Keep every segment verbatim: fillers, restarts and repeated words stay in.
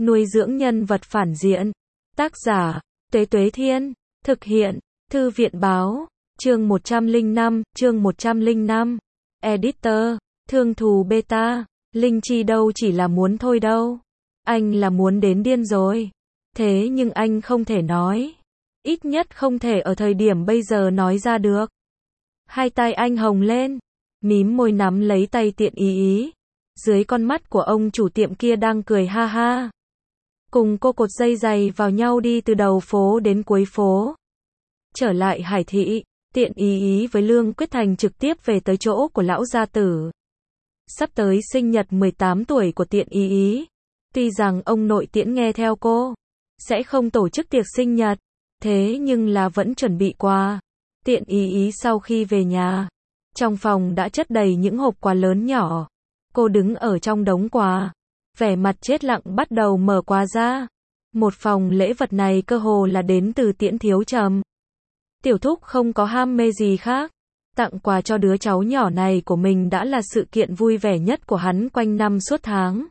Nuôi dưỡng nhân vật phản diện. Tác giả, Tuế Tuế Thiên. Thực hiện, Thư viện Báo. Chương một trăm lẻ năm, chương một trăm lẻ năm. Editor, Thương Thù Beta. Linh Chi đâu chỉ là muốn thôi đâu. Anh là muốn đến điên rồi. Thế nhưng anh không thể nói. Ít nhất không thể ở thời điểm bây giờ nói ra được. Hai tay anh hồng lên. Mím môi nắm lấy tay Tiện Ý Ý. Dưới con mắt của ông chủ tiệm kia đang cười ha ha. Cùng cô cột dây giày vào nhau đi từ đầu phố đến cuối phố. Trở lại Hải Thị, Tiện Ý Ý với Lương Quyết Thành trực tiếp về tới chỗ của lão gia tử. Sắp tới sinh nhật mười tám tuổi của Tiện Ý Ý. Tuy rằng ông nội Tiễn nghe theo cô, sẽ không tổ chức tiệc sinh nhật, thế nhưng là vẫn chuẩn bị quà. Tiện Ý Ý sau khi về nhà, trong phòng đã chất đầy những hộp quà lớn nhỏ. Cô đứng ở trong đống quà, vẻ mặt chết lặng bắt đầu mở quà ra. Một phòng lễ vật này cơ hồ là đến từ Tiễn Thiếu Trầm. Tiểu thúc không có ham mê gì khác. Tặng quà cho đứa cháu nhỏ này của mình đã là sự kiện vui vẻ nhất của hắn quanh năm suốt tháng.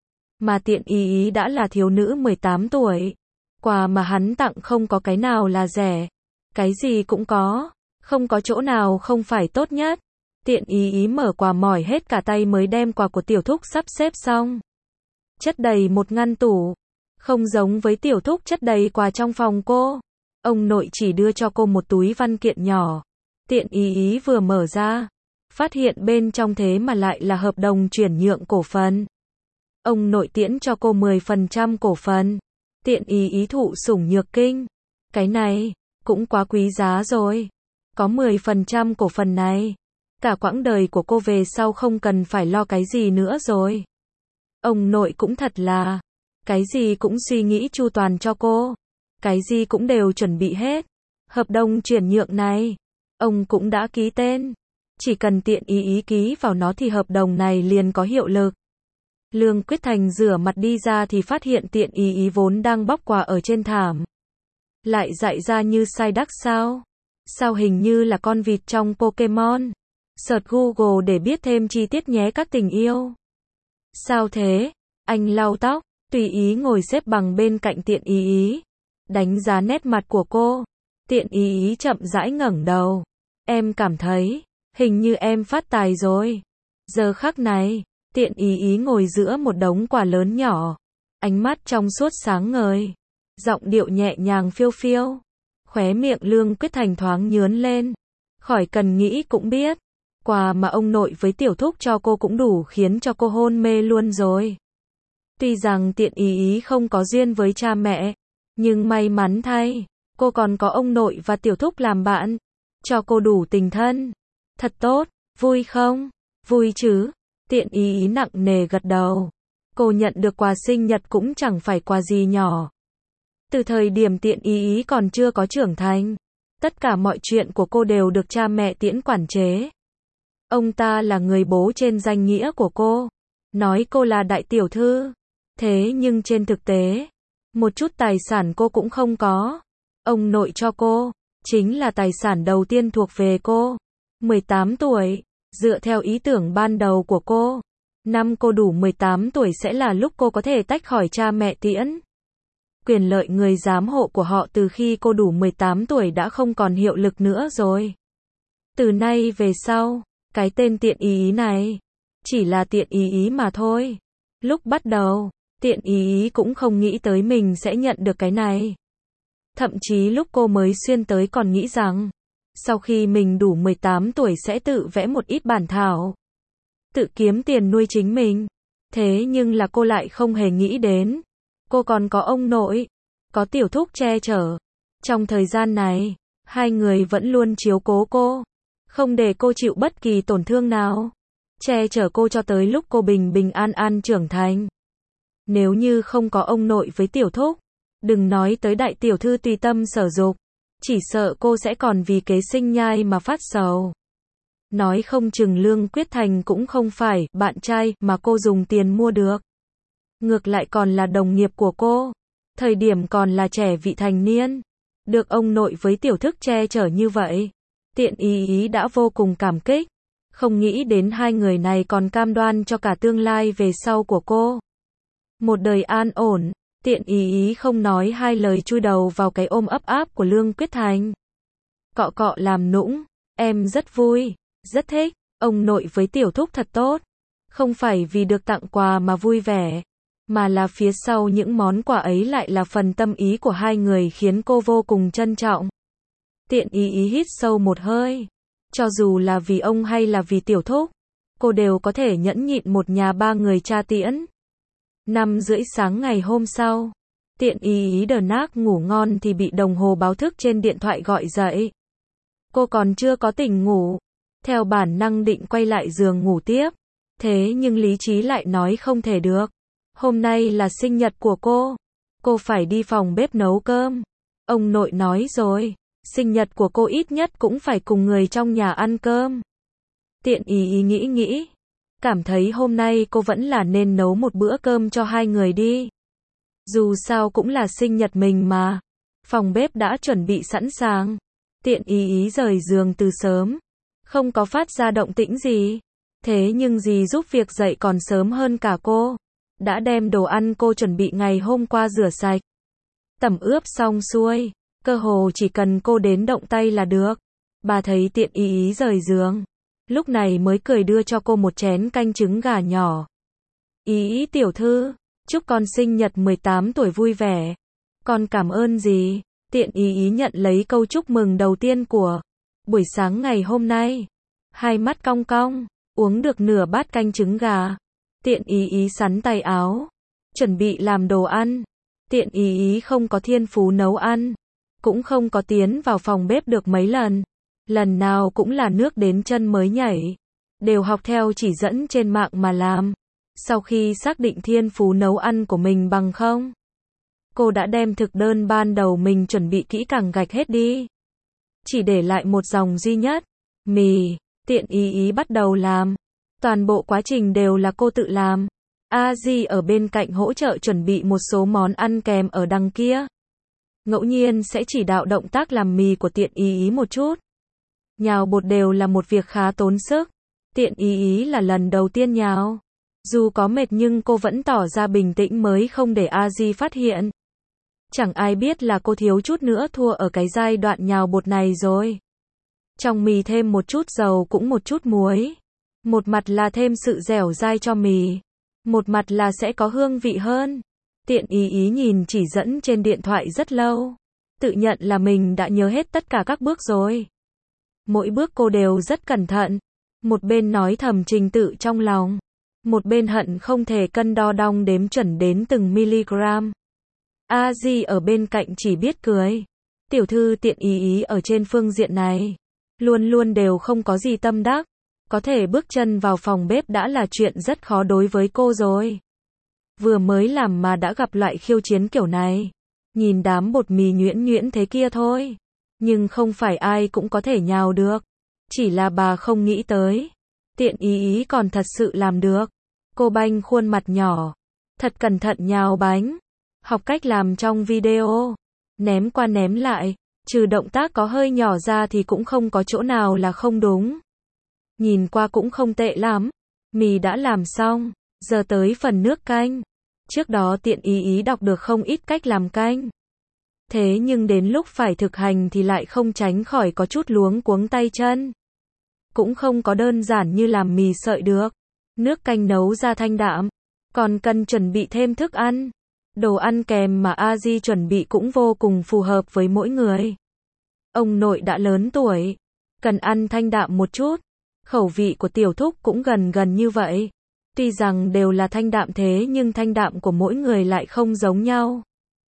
Mà Tiện Ý Ý đã là thiếu nữ mười tám tuổi. Quà mà hắn tặng không có cái nào là rẻ. Cái gì cũng có. Không có chỗ nào không phải tốt nhất. Tiện Ý Ý mở quà mỏi hết cả tay mới đem quà của tiểu thúc sắp xếp xong. Chất đầy một ngăn tủ. Không giống với tiểu thúc chất đầy quà trong phòng cô. Ông nội chỉ đưa cho cô một túi văn kiện nhỏ. Tiện Ý Ý vừa mở ra, phát hiện bên trong thế mà lại là hợp đồng chuyển nhượng cổ phần. Ông nội Tiễn cho cô mười phần trăm cổ phần. Tiện Ý Ý thụ sủng nhược kinh. Cái này, cũng quá quý giá rồi. Có mười phần trăm cổ phần này. Cả quãng đời của cô về sau không cần phải lo cái gì nữa rồi. Ông nội cũng thật là, cái gì cũng suy nghĩ chu toàn cho cô. Cái gì cũng đều chuẩn bị hết. Hợp đồng chuyển nhượng này, ông cũng đã ký tên. Chỉ cần Tiện Ý Ý ký vào nó thì hợp đồng này liền có hiệu lực. Lương Quyết Thành rửa mặt đi ra thì phát hiện Tiện Ý Ý vốn đang bóc quà ở trên thảm. Lại dại ra như sai đắc sao? Sao hình như là con vịt trong Pokemon? Search Google để biết thêm chi tiết nhé các tình yêu. Sao thế? Anh lau tóc, tùy ý ngồi xếp bằng bên cạnh Tiện Ý Ý. Đánh giá nét mặt của cô. Tiện Ý Ý chậm rãi ngẩng đầu. Em cảm thấy, hình như em phát tài rồi. Giờ khắc này, Tiện Ý Ý ngồi giữa một đống quà lớn nhỏ. Ánh mắt trong suốt sáng ngời. Giọng điệu nhẹ nhàng phiêu phiêu. Khóe miệng Lương Quyết Thành thoáng nhướn lên. Khỏi cần nghĩ cũng biết. Quà mà ông nội với tiểu thúc cho cô cũng đủ khiến cho cô hôn mê luôn rồi. Tuy rằng Tiện Ý Ý không có duyên với cha mẹ, nhưng may mắn thay, cô còn có ông nội và tiểu thúc làm bạn, cho cô đủ tình thân. Thật tốt, vui không? Vui chứ? Tiện Ý Ý nặng nề gật đầu. Cô nhận được quà sinh nhật cũng chẳng phải quà gì nhỏ. Từ thời điểm Tiện Ý Ý còn chưa có trưởng thành, tất cả mọi chuyện của cô đều được cha mẹ Tiễn quản chế. Ông ta là người bố trên danh nghĩa của cô, nói cô là đại tiểu thư. Thế nhưng trên thực tế, một chút tài sản cô cũng không có. Ông nội cho cô, chính là tài sản đầu tiên thuộc về cô. mười tám tuổi, dựa theo ý tưởng ban đầu của cô, năm cô đủ mười tám tuổi sẽ là lúc cô có thể tách khỏi cha mẹ Tiễn. Quyền lợi người giám hộ của họ từ khi cô đủ mười tám tuổi đã không còn hiệu lực nữa rồi. Từ nay về sau, cái tên Tiện Ý Ý này, chỉ là Tiện Ý Ý mà thôi. Lúc bắt đầu, Tiện Ý Ý cũng không nghĩ tới mình sẽ nhận được cái này. Thậm chí lúc cô mới xuyên tới còn nghĩ rằng, sau khi mình đủ mười tám tuổi sẽ tự vẽ một ít bản thảo. Tự kiếm tiền nuôi chính mình. Thế nhưng là cô lại không hề nghĩ đến. Cô còn có ông nội, có tiểu thúc che chở. Trong thời gian này, hai người vẫn luôn chiếu cố cô. Không để cô chịu bất kỳ tổn thương nào. Che chở cô cho tới lúc cô bình bình an an trưởng thành. Nếu như không có ông nội với tiểu thúc, đừng nói tới đại tiểu thư tùy tâm sở dục, chỉ sợ cô sẽ còn vì kế sinh nhai mà phát sầu. Nói không chừng Lương Quyết Thành cũng không phải bạn trai mà cô dùng tiền mua được. Ngược lại còn là đồng nghiệp của cô. Thời điểm còn là trẻ vị thành niên, được ông nội với tiểu thức che chở như vậy, Tiện Ý Ý đã vô cùng cảm kích. Không nghĩ đến hai người này còn cam đoan cho cả tương lai về sau của cô. Một đời an ổn, Tiện ý ý không nói hai lời chui đầu vào cái ôm ấp áp của Lương Quyết Thành. Cọ cọ làm nũng, em rất vui, rất thích, ông nội với tiểu thúc thật tốt. Không phải vì được tặng quà mà vui vẻ, mà là phía sau những món quà ấy lại là phần tâm ý của hai người khiến cô vô cùng trân trọng. Tiện ý ý hít sâu một hơi. Cho dù là vì ông hay là vì tiểu thúc, cô đều có thể nhẫn nhịn một nhà ba người tra tiễn. Năm rưỡi sáng ngày hôm sau, tiện ý ý đờ nác ngủ ngon thì bị đồng hồ báo thức trên điện thoại gọi dậy. Cô còn chưa có tỉnh ngủ, theo bản năng định quay lại giường ngủ tiếp. Thế nhưng lý trí lại nói không thể được. Hôm nay là sinh nhật của cô. Cô phải đi phòng bếp nấu cơm. Ông nội nói rồi, sinh nhật của cô ít nhất cũng phải cùng người trong nhà ăn cơm. Tiện ý ý nghĩ nghĩ. Cảm thấy hôm nay cô vẫn là nên nấu một bữa cơm cho hai người đi. Dù sao cũng là sinh nhật mình mà. Phòng bếp đã chuẩn bị sẵn sàng. Tiện ý ý rời giường từ sớm. Không có phát ra động tĩnh gì. Thế nhưng dì giúp việc dậy còn sớm hơn cả cô. Đã đem đồ ăn cô chuẩn bị ngày hôm qua rửa sạch. Tẩm ướp xong xuôi. Cơ hồ chỉ cần cô đến động tay là được. Bà thấy tiện ý ý rời giường. Lúc này mới cười đưa cho cô một chén canh trứng gà nhỏ. Ý ý tiểu thư, chúc con sinh nhật mười tám tuổi vui vẻ. Con cảm ơn gì? Tiện ý ý nhận lấy câu chúc mừng đầu tiên của buổi sáng ngày hôm nay. Hai mắt cong cong, uống được nửa bát canh trứng gà. Tiện ý ý sắn tay áo, chuẩn bị làm đồ ăn. Tiện ý ý không có thiên phú nấu ăn, cũng không có tiến vào phòng bếp được mấy lần. Lần nào cũng là nước đến chân mới nhảy. Đều học theo chỉ dẫn trên mạng mà làm. Sau khi xác định thiên phú nấu ăn của mình bằng không, cô đã đem thực đơn ban đầu mình chuẩn bị kỹ càng gạch hết đi. Chỉ để lại một dòng duy nhất. Mì. Tiện ý ý bắt đầu làm. Toàn bộ quá trình đều là cô tự làm. A Di ở bên cạnh hỗ trợ chuẩn bị một số món ăn kèm ở đằng kia. Ngẫu nhiên sẽ chỉ đạo động tác làm mì của tiện ý ý một chút. Nhào bột đều là một việc khá tốn sức. Tiện ý ý là lần đầu tiên nhào. Dù có mệt nhưng cô vẫn tỏ ra bình tĩnh mới không để A Di phát hiện. Chẳng ai biết là cô thiếu chút nữa thua ở cái giai đoạn nhào bột này rồi. Trong mì thêm một chút dầu cũng một chút muối. Một mặt là thêm sự dẻo dai cho mì. Một mặt là sẽ có hương vị hơn. Tiện ý ý nhìn chỉ dẫn trên điện thoại rất lâu. Tự nhận là mình đã nhớ hết tất cả các bước rồi. Mỗi bước cô đều rất cẩn thận. Một bên nói thầm trình tự trong lòng. Một bên hận không thể cân đo đong đếm chuẩn đến từng miligram. A Di ở bên cạnh chỉ biết cười. Tiểu thư tiện ý ý ở trên phương diện này. Luôn luôn đều không có gì tâm đắc. Có thể bước chân vào phòng bếp đã là chuyện rất khó đối với cô rồi. Vừa mới làm mà đã gặp loại khiêu chiến kiểu này. Nhìn đám bột mì nhuyễn nhuyễn thế kia thôi. Nhưng không phải ai cũng có thể nhào được. Chỉ là bà không nghĩ tới. Tiện ý ý còn thật sự làm được. Cô banh khuôn mặt nhỏ. Thật cẩn thận nhào bánh. Học cách làm trong video. Ném qua ném lại. Trừ động tác có hơi nhỏ ra thì cũng không có chỗ nào là không đúng. Nhìn qua cũng không tệ lắm. Mì đã làm xong. Giờ tới phần nước canh. Trước đó tiện ý ý đọc được không ít cách làm canh. Thế nhưng đến lúc phải thực hành thì lại không tránh khỏi có chút luống cuống tay chân. Cũng không có đơn giản như làm mì sợi được. Nước canh nấu ra thanh đạm. Còn cần chuẩn bị thêm thức ăn. Đồ ăn kèm mà A Di chuẩn bị cũng vô cùng phù hợp với mỗi người. Ông nội đã lớn tuổi. Cần ăn thanh đạm một chút. Khẩu vị của tiểu thúc cũng gần gần như vậy. Tuy rằng đều là thanh đạm thế nhưng thanh đạm của mỗi người lại không giống nhau.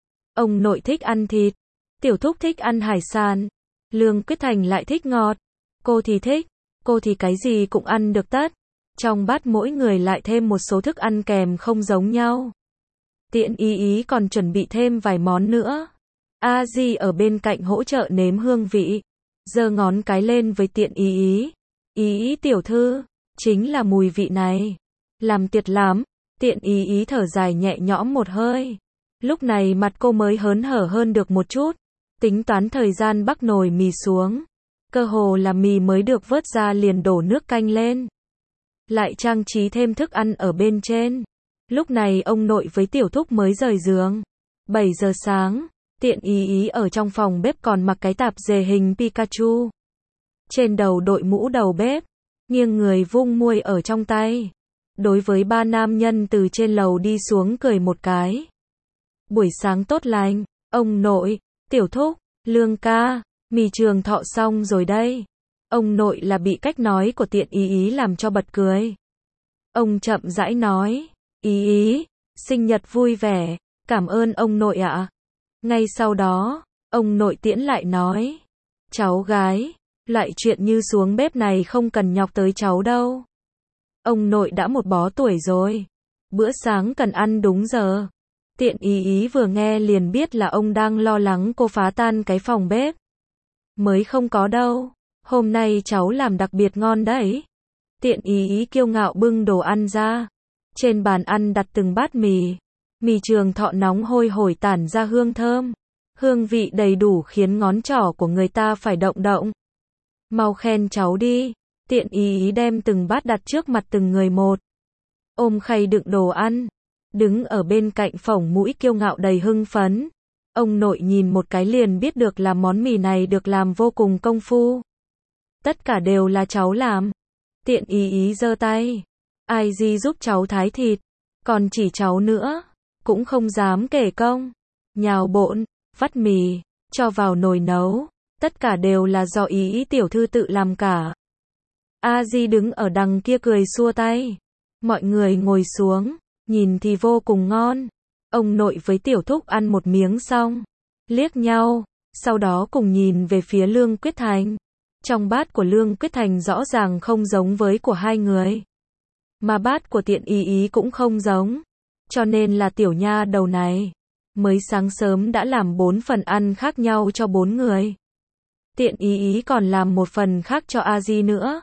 Ông nội thích ăn thịt. Tiểu thúc thích ăn hải sản. Lương Quyết Thành lại thích ngọt. Cô thì thích. Cô thì cái gì cũng ăn được tất. Trong bát mỗi người lại thêm một số thức ăn kèm không giống nhau. Tiện ý ý còn chuẩn bị thêm vài món nữa. A Di ở bên cạnh hỗ trợ nếm hương vị. Giơ ngón cái lên với tiện ý ý. Ý ý tiểu thư. Chính là mùi vị này. Làm tuyệt lắm. Tiện ý ý thở dài nhẹ nhõm một hơi. Lúc này mặt cô mới hớn hở hơn được một chút. Tính toán thời gian bắc nồi mì xuống. Cơ hồ là mì mới được vớt ra liền đổ nước canh lên. Lại trang trí thêm thức ăn ở bên trên. Lúc này ông nội với tiểu thúc mới rời giường. bảy giờ sáng, Tiện Ý Ý ở trong phòng bếp còn mặc cái tạp dề hình Pikachu. Trên đầu đội mũ đầu bếp, nghiêng người vung muôi ở trong tay. Đối với ba nam nhân từ trên lầu đi xuống cười một cái. Buổi sáng tốt lành, ông nội, tiểu thúc, Lương ca, mì Trường Thọ xong rồi đây. Ông nội là bị cách nói của Tiện Ý Ý làm cho bật cười. Ông chậm rãi nói, Ý Ý, sinh nhật vui vẻ, cảm ơn ông nội ạ. Ngay sau đó, ông nội Tiễn lại nói, cháu gái, loại chuyện như xuống bếp này không cần nhọc tới cháu đâu. Ông nội đã một bó tuổi rồi, bữa sáng cần ăn đúng giờ. Tiện Ý Ý vừa nghe liền biết là ông đang lo lắng cô phá tan cái phòng bếp. Mới không có đâu, hôm nay cháu làm đặc biệt ngon đấy. Tiện Ý Ý kiêu ngạo bưng đồ ăn ra. Trên bàn ăn đặt từng bát mì. Mì Trường Thọ nóng hôi hổi tản ra hương thơm. Hương vị đầy đủ khiến ngón trỏ của người ta phải động động. Mau khen cháu đi. Tiện Ý Ý đem từng bát đặt trước mặt từng người một. Ôm khay đựng đồ ăn. Đứng ở bên cạnh phổng mũi kiêu ngạo đầy hưng phấn. Ông nội nhìn một cái liền biết được là món mì này được làm vô cùng công phu. Tất cả đều là cháu làm. Tiện Ý Ý giơ tay. Ai gì giúp cháu thái thịt. Còn chỉ cháu nữa. Cũng không dám kể công. Nhào bộn, vắt mì, cho vào nồi nấu. Tất cả đều là do Ý Ý tiểu thư tự làm cả. A Di đứng ở đằng kia cười xua tay. Mọi người ngồi xuống. Nhìn thì vô cùng ngon. Ông nội với tiểu thúc ăn một miếng xong. Liếc nhau. Sau đó cùng nhìn về phía Lương Quyết Thành. Trong bát của Lương Quyết Thành rõ ràng không giống với của hai người. Mà bát của Tiện Ý Ý cũng không giống. Cho nên là tiểu nha đầu này. Mới sáng sớm đã làm bốn phần ăn khác nhau cho bốn người. Tiện Ý Ý còn làm một phần khác cho A Di nữa.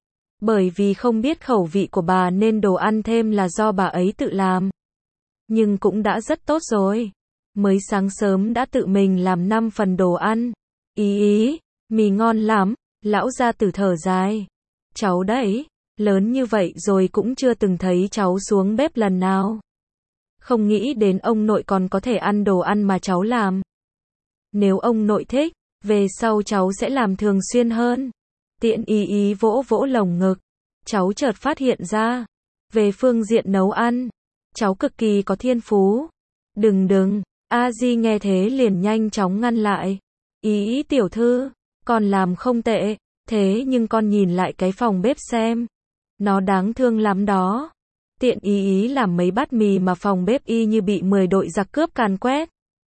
Bởi vì không biết khẩu vị của bà nên đồ ăn thêm là do bà ấy tự làm. Nhưng cũng đã rất tốt rồi. Mới sáng sớm đã tự mình làm năm phần đồ ăn. Ý Ý, mì ngon lắm. Lão gia tử thở dài. Cháu đấy, lớn như vậy rồi cũng chưa từng thấy cháu xuống bếp lần nào. Không nghĩ đến ông nội còn có thể ăn đồ ăn mà cháu làm. Nếu ông nội thích, về sau cháu sẽ làm thường xuyên hơn. Tiện Ý Ý vỗ vỗ lồng ngực. Cháu chợt phát hiện ra. Về phương diện nấu ăn, cháu cực kỳ có thiên phú. Đừng đừng, A Di nghe thế liền nhanh chóng ngăn lại. Ý Ý tiểu thư, con làm không tệ. Thế nhưng con nhìn lại cái phòng bếp xem. Nó đáng thương lắm đó. Tiện Ý Ý làm mấy bát mì mà phòng bếp y như bị mười đội giặc cướp càn quét.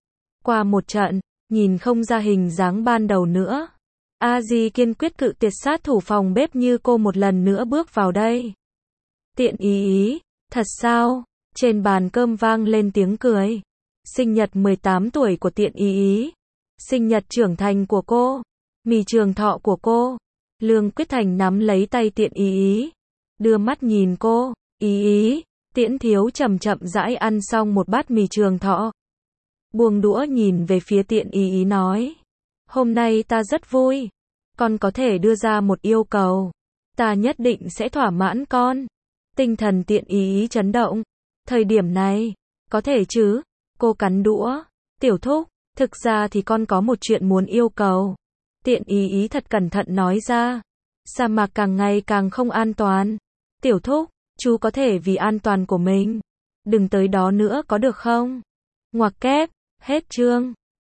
Qua một trận, nhìn không ra hình dáng ban đầu nữa. A Di kiên quyết cự tuyệt sát thủ phòng bếp như cô một lần nữa bước vào đây. Tiện Ý Ý, thật sao? Trên bàn cơm vang lên tiếng cười. Sinh nhật mười tám tuổi của Tiện Ý Ý. Sinh nhật trưởng thành của cô. Mì Trường Thọ của cô. Lương Quyết Thành nắm lấy tay Tiện Ý Ý. Đưa mắt nhìn cô. Ý Ý, Tiễn thiếu chậm chậm rãi ăn xong một bát mì Trường Thọ. Buông đũa nhìn về phía Tiện Ý Ý nói. Hôm nay ta rất vui. Con có thể đưa ra một yêu cầu. Ta nhất định sẽ thỏa mãn con. Tinh thần Tiện Ý Ý chấn động. Thời điểm này, có thể chứ? Cô cắn đũa. Tiểu thúc, thực ra thì con có một chuyện muốn yêu cầu. Tiện Ý Ý thật cẩn thận nói ra. Sa mạc càng ngày càng không an toàn. Tiểu thúc, chú có thể vì an toàn của mình. Đừng tới đó nữa có được không? Ngoặc kép, hết chương.